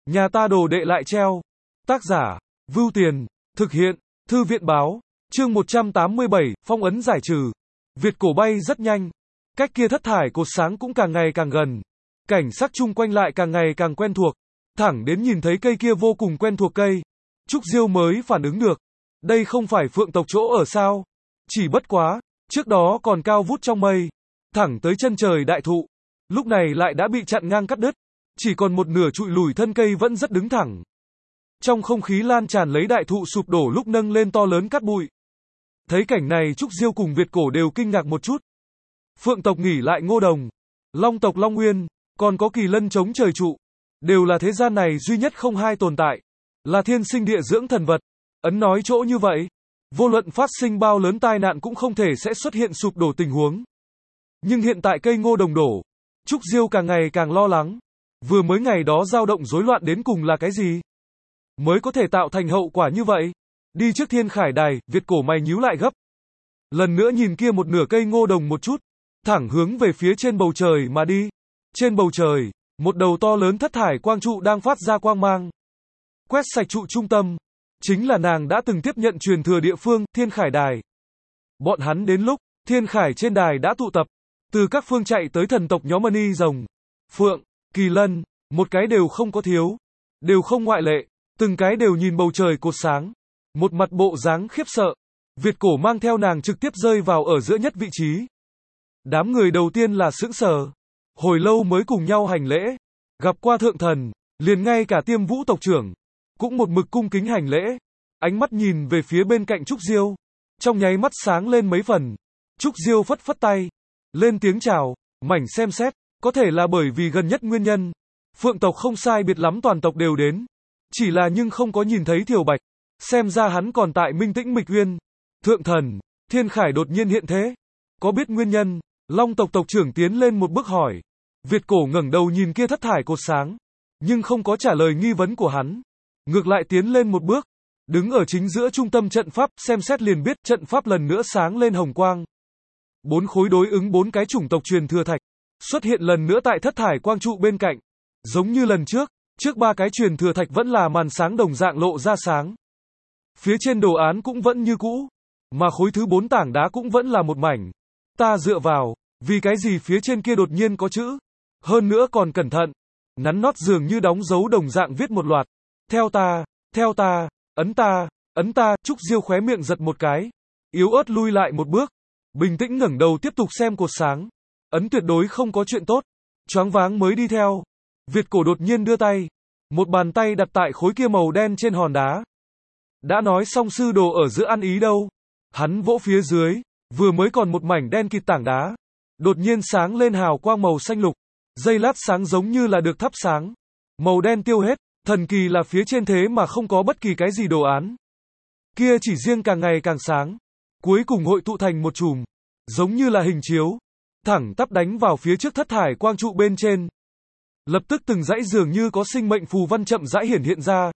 Nhà ta đồ đệ lại treo. Tác giả, Vưu Tiền, thực hiện, Thư viện báo, chương 187, phong ấn giải trừ. Việt cổ bay rất nhanh. Cách kia thất thải cột sáng cũng càng ngày càng gần. Cảnh sắc chung quanh lại càng ngày càng quen thuộc. Thẳng đến nhìn thấy cây kia vô cùng quen thuộc cây. Trúc Diêu mới phản ứng được. Đây không phải phượng tộc chỗ ở sao? Chỉ bất quá, trước đó còn cao vút trong mây. Thẳng tới chân trời đại thụ. Lúc này lại đã bị chặn ngang cắt đứt. Chỉ còn một nửa trụi lùi thân cây vẫn rất đứng thẳng. Trong không khí lan tràn lấy đại thụ sụp đổ lúc nâng lên to lớn cát bụi. Thấy cảnh này Trúc Diêu cùng Việt cổ đều kinh ngạc một chút. Phượng tộc nghỉ lại Ngô Đồng, Long tộc Long Nguyên, còn có Kỳ Lân chống trời trụ. Đều là thế gian này duy nhất không hai tồn tại. Là thiên sinh địa dưỡng thần vật. Ấn nói chỗ như vậy. Vô luận phát sinh bao lớn tai nạn cũng không thể sẽ xuất hiện sụp đổ tình huống. Nhưng hiện tại cây Ngô Đồng đổ. Trúc Diêu càng ngày càng lo lắng. Vừa mới ngày đó dao động rối loạn đến cùng là cái gì? Mới có thể tạo thành hậu quả như vậy. Đi trước Thiên Khải Đài, Việt cổ mày nhíu lại gấp. Lần nữa nhìn kia một nửa cây Ngô Đồng một chút. Thẳng hướng về phía trên bầu trời mà đi. Trên bầu trời, một đầu to lớn thất thải quang trụ đang phát ra quang mang. Quét sạch trụ trung tâm. Chính là nàng đã từng tiếp nhận truyền thừa địa phương, Thiên Khải Đài. Bọn hắn đến lúc, Thiên Khải trên đài đã tụ tập. Từ các phương chạy tới thần tộc nhóm Mani Rồng, Phượng, Kỳ Lân, một cái đều không có thiếu. Đều không ngoại lệ. Từng cái đều nhìn bầu trời cột sáng. Một mặt bộ dáng khiếp sợ. Việt cổ mang theo nàng trực tiếp rơi vào ở giữa nhất vị trí. Đám người đầu tiên là sững sờ. Hồi lâu mới cùng nhau hành lễ. Gặp qua thượng thần, liền ngay cả Tiêm Vũ tộc trưởng. Cũng một mực cung kính hành lễ. Ánh mắt nhìn về phía bên cạnh Trúc Diêu. Trong nháy mắt sáng lên mấy phần. Trúc Diêu phất phất tay. Lên tiếng chào, mảnh xem xét. Có thể là bởi vì gần nhất nguyên nhân. Phượng tộc không sai biệt lắm toàn tộc đều đến. Chỉ là nhưng không có nhìn thấy Thiều Bạch. Xem ra hắn còn tại Minh Tĩnh Mịch Uyên. Thượng thần, Thiên Khải đột nhiên hiện thế. Có biết nguyên nhân? Long tộc tộc trưởng tiến lên một bước hỏi. Việt cổ ngẩng đầu nhìn kia thất thải cột sáng. Nhưng không có trả lời nghi vấn của hắn. Ngược lại tiến lên một bước. Đứng ở chính giữa trung tâm trận pháp, xem xét liền biết trận pháp lần nữa sáng lên hồng quang. 4 khối đối ứng 4 cái chủng tộc truyền thừa thạch. Xuất hiện lần nữa tại thất thải quang trụ bên cạnh. Giống như lần trước. Trước 3 cái truyền thừa thạch vẫn là màn sáng đồng dạng lộ ra sáng. Phía trên đồ án cũng vẫn như cũ. Mà khối thứ 4 tảng đá cũng vẫn là một mảnh. Ta dựa vào, vì cái gì phía trên kia đột nhiên có chữ. Hơn nữa còn cẩn thận. Nắn nót dường như đóng dấu đồng dạng viết một loạt. Theo ta, ấn ta, Trúc Diêu khóe miệng giật một cái. Yếu ớt lui lại một bước. Bình tĩnh ngẩng đầu tiếp tục xem cột sáng. Ấn tuyệt đối không có chuyện tốt. Choáng váng mới đi theo. Việt cổ đột nhiên đưa tay. Một bàn tay đặt tại khối kia màu đen trên hòn đá. Đã nói xong sư đồ ở giữa ăn ý đâu. Hắn vỗ phía dưới. Vừa mới còn một mảnh đen kịt tảng đá. Đột nhiên sáng lên hào quang màu xanh lục. Giây lát sáng giống như là được thắp sáng. Màu đen tiêu hết. Thần kỳ là phía trên thế mà không có bất kỳ cái gì đồ án. Kia chỉ riêng càng ngày càng sáng. Cuối cùng hội tụ thành một chùm. Giống như là hình chiếu. Thẳng tắp đánh vào phía trước thất thải quang trụ bên trên. Lập tức từng dãy dường như có sinh mệnh phù văn chậm rãi hiển hiện ra.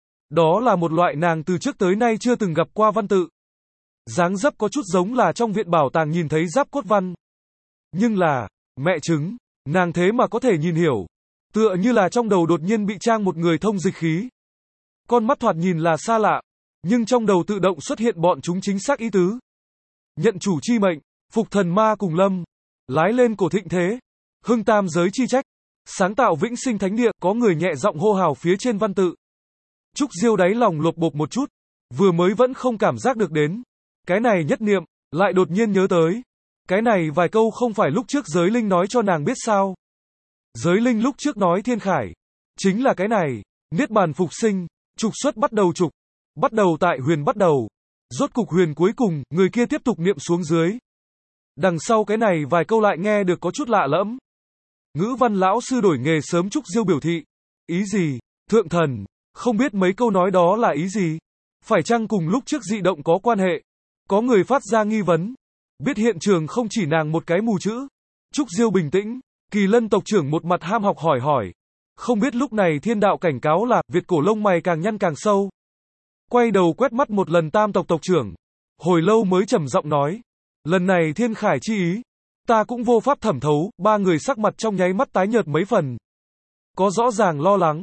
Đó là một loại nàng từ trước tới nay chưa từng gặp qua văn tự. Dáng dấp có chút giống là trong viện bảo tàng nhìn thấy giáp cốt văn. Nhưng là, mẹ chứng, nàng thế mà có thể nhìn hiểu. Tựa như là trong đầu đột nhiên bị trang một người thông dịch khí. Con mắt thoạt nhìn là xa lạ. Nhưng trong đầu tự động xuất hiện bọn chúng chính xác ý tứ. Nhận chủ chi mệnh, phục thần ma cùng lâm. Lái lên cổ thịnh thế. Hưng tam giới chi trách. Sáng tạo vĩnh sinh thánh địa, có người nhẹ giọng hô hào phía trên văn tự. Trúc Diêu đáy lòng lột bột một chút. Vừa mới vẫn không cảm giác được đến. Cái này nhất niệm, lại đột nhiên nhớ tới. Cái này vài câu không phải lúc trước giới linh nói cho nàng biết sao. Giới linh lúc trước nói Thiên Khải. Chính là cái này. Niết bàn phục sinh. Trục xuất bắt đầu trục. Bắt đầu tại huyền bắt đầu. Rốt cục huyền cuối cùng, người kia tiếp tục niệm xuống dưới. Đằng sau cái này vài câu lại nghe được có chút lạ lẫm. Ngữ văn lão sư đổi nghề sớm Trúc Diêu biểu thị. Ý gì? Thượng thần. Không biết mấy câu nói đó là ý gì? Phải chăng cùng lúc trước dị động có quan hệ? Có người phát ra nghi vấn. Biết hiện trường không chỉ nàng một cái mù chữ. Trúc Diêu bình tĩnh. Kỳ Lân tộc trưởng một mặt ham học hỏi. Không biết lúc này thiên đạo cảnh cáo là, Việt cổ lông mày càng nhăn càng sâu. Quay đầu quét mắt một lần tam tộc tộc trưởng. Hồi lâu mới trầm giọng nói. Lần này Thiên Khải chi ý. Ta cũng vô pháp thẩm thấu, 3 người sắc mặt trong nháy mắt tái nhợt mấy phần. Có rõ ràng lo lắng.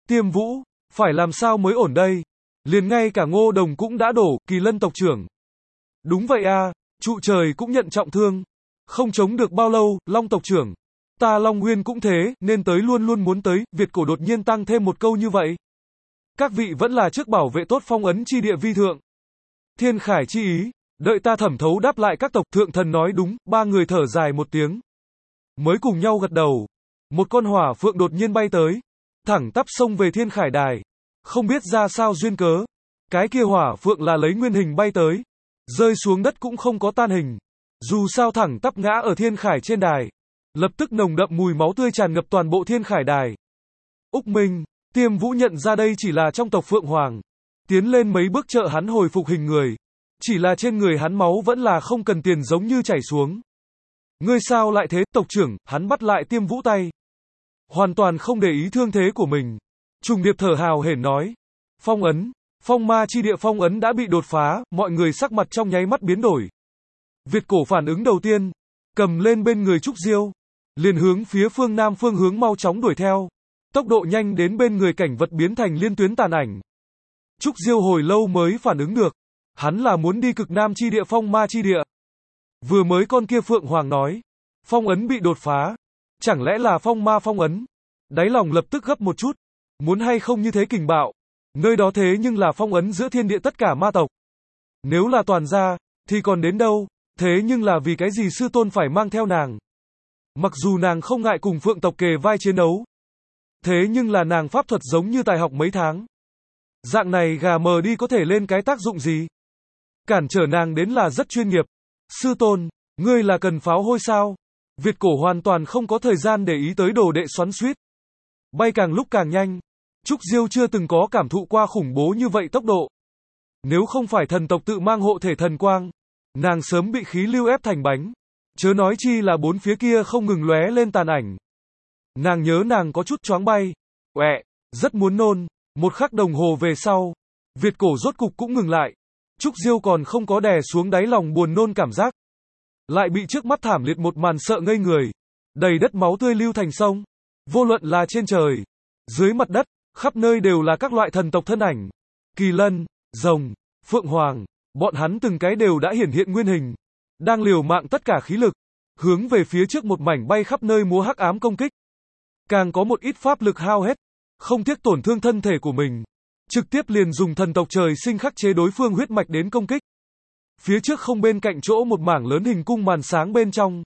Tiêm Vũ, phải làm sao mới ổn đây? Liền ngay cả Ngô Đồng cũng đã đổ, Kỳ Lân tộc trưởng. Đúng vậy a, trụ trời cũng nhận trọng thương. Không chống được bao lâu, Long tộc trưởng. Ta Long Nguyên cũng thế, nên tới luôn luôn muốn tới, Việt cổ đột nhiên tăng thêm một câu như vậy. Các vị vẫn là trước bảo vệ tốt phong ấn chi địa vi thượng. Thiên Khải chi ý, đợi ta thẩm thấu đáp lại các tộc. Thượng thần nói đúng, ba người thở dài một tiếng. Mới cùng nhau gật đầu. Một con hỏa phượng đột nhiên bay tới. Thẳng tắp xông về Thiên Khải đài. Không biết ra sao duyên cớ. Cái kia hỏa phượng là lấy nguyên hình bay tới. Rơi xuống đất cũng không có tan hình. Dù sao thẳng tắp ngã ở Thiên Khải trên đài. Lập tức nồng đậm mùi máu tươi tràn ngập toàn bộ Thiên Khải đài. Úc Minh, Tiêm Vũ nhận ra đây chỉ là trong tộc Phượng Hoàng. Tiến lên mấy bước trợ hắn hồi phục hình người. Chỉ là trên người hắn máu vẫn là không cần tiền giống như chảy xuống. Ngươi sao lại thế, tộc trưởng? Hắn bắt lại Tiêm Vũ tay. Hoàn toàn không để ý thương thế của mình. Trùng Điệp thở hào hển nói. Phong ấn, phong ma chi địa phong ấn đã bị đột phá, mọi người sắc mặt trong nháy mắt biến đổi. Việt cổ phản ứng đầu tiên, cầm lên bên người Trúc Diêu, liền hướng phía phương nam phương hướng mau chóng đuổi theo. Tốc độ nhanh đến bên người cảnh vật biến thành liên tuyến tàn ảnh. Trúc Diêu hồi lâu mới phản ứng được. Hắn là muốn đi cực nam chi địa phong ma chi địa. Vừa mới con kia Phượng Hoàng nói. Phong ấn bị đột phá. Chẳng lẽ là phong ma phong ấn? Đáy lòng lập tức gấp một chút. Muốn hay không như thế kình bạo. Nơi đó thế nhưng là phong ấn giữa thiên địa tất cả ma tộc. Nếu là toàn gia, thì còn đến đâu? Thế nhưng là vì cái gì sư tôn phải mang theo nàng? Mặc dù nàng không ngại cùng Phượng tộc kề vai chiến đấu. Thế nhưng là nàng pháp thuật giống như tài học mấy tháng. Dạng này gà mờ đi có thể lên cái tác dụng gì? Cản trở nàng đến là rất chuyên nghiệp. Sư tôn, ngươi là cần pháo hôi sao? Việt cổ hoàn toàn không có thời gian để ý tới đồ đệ xoắn xuýt. Bay càng lúc càng nhanh. Trúc Diêu chưa từng có cảm thụ qua khủng bố như vậy tốc độ. Nếu không phải thần tộc tự mang hộ thể thần quang, nàng sớm bị khí lưu ép thành bánh. Chớ nói chi là bốn phía kia không ngừng lóe lên tàn ảnh. Nàng nhớ nàng có chút choáng bay. Uẹ, rất muốn nôn. Một khắc đồng hồ về sau, Việt cổ rốt cục cũng ngừng lại. Trúc Diêu còn không có đè xuống đáy lòng buồn nôn cảm giác. Lại bị trước mắt thảm liệt một màn sợ ngây người. Đầy đất máu tươi lưu thành sông. Vô luận là trên trời, dưới mặt đất, khắp nơi đều là các loại thần tộc thân ảnh. Kỳ Lân, Rồng, Phượng Hoàng, bọn hắn từng cái đều đã hiển hiện nguyên hình. Đang liều mạng tất cả khí lực, hướng về phía trước một mảnh bay khắp nơi múa hắc ám công kích. Càng có một ít pháp lực hao hết, không tiếc tổn thương thân thể của mình. Trực tiếp liền dùng thần tộc trời sinh khắc chế đối phương huyết mạch đến công kích. Phía trước không bên cạnh chỗ một mảng lớn hình cung màn sáng bên trong.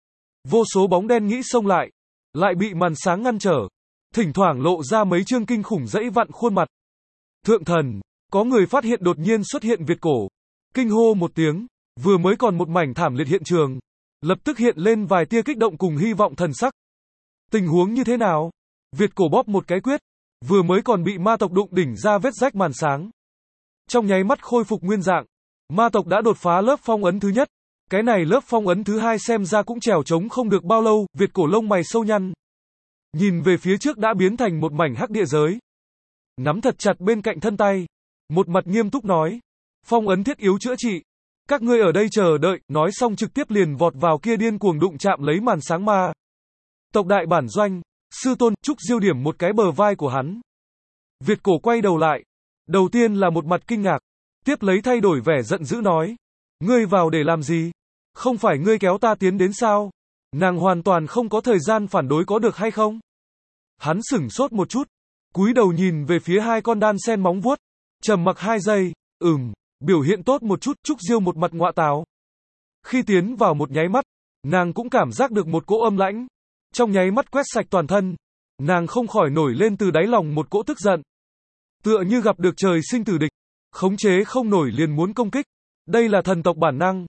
Vô số bóng đen nghĩ xông lại bị màn sáng ngăn trở. Thỉnh thoảng lộ ra mấy chương kinh khủng dãy vặn khuôn mặt. Thượng thần, có người phát hiện đột nhiên xuất hiện Việt cổ. Kinh hô một tiếng, vừa mới còn một mảnh thảm liệt hiện trường. Lập tức hiện lên vài tia kích động cùng hy vọng thần sắc. Tình huống như thế nào? Việt cổ bóp một cái quyết. Vừa mới còn bị ma tộc đụng đỉnh ra vết rách màn sáng. Trong nháy mắt khôi phục nguyên dạng. Ma tộc đã đột phá lớp phong ấn thứ nhất. Cái này lớp phong ấn thứ hai xem ra cũng trèo trống không được bao lâu. Việt cổ lông mày sâu nhăn. Nhìn về phía trước đã biến thành một mảnh hắc địa giới. Nắm thật chặt bên cạnh thân tay. Một mặt nghiêm túc nói. Phong ấn thiết yếu chữa trị. Các ngươi ở đây chờ đợi. Nói xong trực tiếp liền vọt vào kia điên cuồng đụng chạm lấy màn sáng ma. Tộc đại bản doanh. Sư tôn, Trúc Diêu điểm một cái bờ vai của hắn. Việt cổ quay đầu lại. Đầu tiên là một mặt kinh ngạc. Tiếp lấy thay đổi vẻ giận dữ nói. Ngươi vào để làm gì? Không phải ngươi kéo ta tiến đến sao? Nàng hoàn toàn không có thời gian phản đối có được hay không? Hắn sửng sốt một chút. Cúi đầu nhìn về phía hai con đan sen móng vuốt. Trầm mặc 2 giây. Biểu hiện tốt một chút. Trúc Diêu một mặt ngọa táo. Khi tiến vào một nháy mắt, nàng cũng cảm giác được một cỗ âm lãnh. Trong nháy mắt quét sạch toàn thân. Nàng không khỏi nổi lên từ đáy lòng một cỗ tức giận. Tựa như gặp được trời sinh tử địch. Khống chế không nổi liền muốn công kích. Đây là thần tộc bản năng.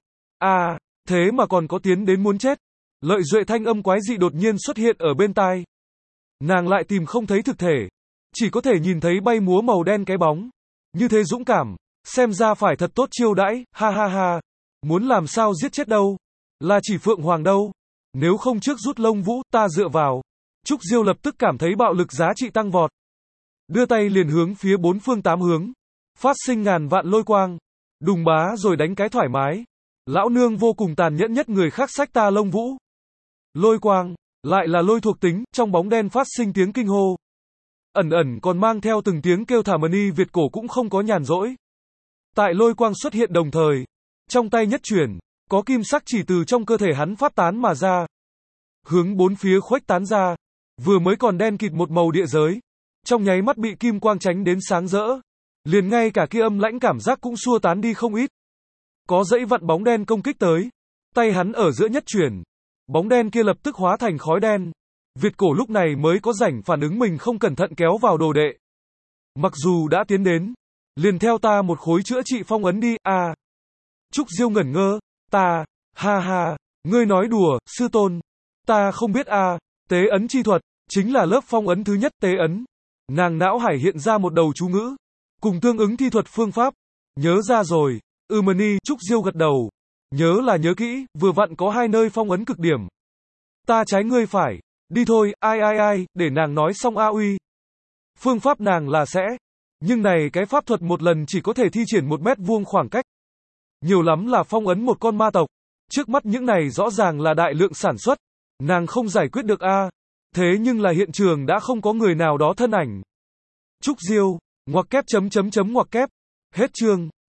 Thế mà còn có tiến đến muốn chết. Lợi duệ thanh âm quái dị đột nhiên xuất hiện ở bên tai. Nàng lại tìm không thấy thực thể. Chỉ có thể nhìn thấy bay múa màu đen cái bóng. Như thế dũng cảm. Xem ra phải thật tốt chiêu đãi. Ha ha ha. Muốn làm sao giết chết đâu. Là chỉ Phượng Hoàng đâu. Nếu không trước rút Lông Vũ, ta dựa vào. Trúc Diêu lập tức cảm thấy bạo lực giá trị tăng vọt. Đưa tay liền hướng phía 4 phương 8 hướng. Phát sinh ngàn vạn lôi quang. Đùng bá rồi đánh cái thoải mái. Lão nương vô cùng tàn nhẫn nhất người khác xách ta Lông Vũ. Lôi quang, lại là lôi thuộc tính, trong bóng đen phát sinh tiếng kinh hô. ẩn ẩn còn mang theo từng tiếng kêu thảm. Ni Việt cổ cũng không có nhàn rỗi. Tại lôi quang xuất hiện đồng thời, trong tay nhất chuyển, có kim sắc chỉ từ trong cơ thể hắn phát tán mà ra, hướng bốn phía khuếch tán ra, vừa mới còn đen kịt một màu địa giới, trong nháy mắt bị kim quang tránh đến sáng rỡ, liền ngay cả kia âm lãnh cảm giác cũng xua tán đi không ít. Có dãy vặn bóng đen công kích tới, tay hắn ở giữa nhất chuyển, bóng đen kia lập tức hóa thành khói đen. Việt cổ lúc này mới có rảnh phản ứng mình không cẩn thận kéo vào đồ đệ. Mặc dù đã tiến đến, liền theo ta một khối chữa trị phong ấn đi, à. Trúc Diêu ngẩn ngơ, ta, ha ha, ngươi nói đùa, sư tôn, ta không biết à, tế ấn chi thuật, chính là lớp phong ấn thứ nhất tế ấn. Nàng não hải hiện ra một đầu chú ngữ, cùng tương ứng thi thuật phương pháp, nhớ ra rồi, Ni, Trúc Diêu gật đầu, nhớ là nhớ kỹ, vừa vặn có hai nơi phong ấn cực điểm. Ta trái ngươi phải, đi thôi, ai, để nàng nói xong a uy. Phương pháp nàng là sẽ, nhưng này cái pháp thuật một lần chỉ có thể thi triển 1 mét vuông khoảng cách. Nhiều lắm là phong ấn một con ma tộc. Trước mắt những này rõ ràng là đại lượng sản xuất. Nàng không giải quyết được a. Thế nhưng là hiện trường đã không có người nào đó thân ảnh. Trúc Diêu, ngoặc kép. Hết chương.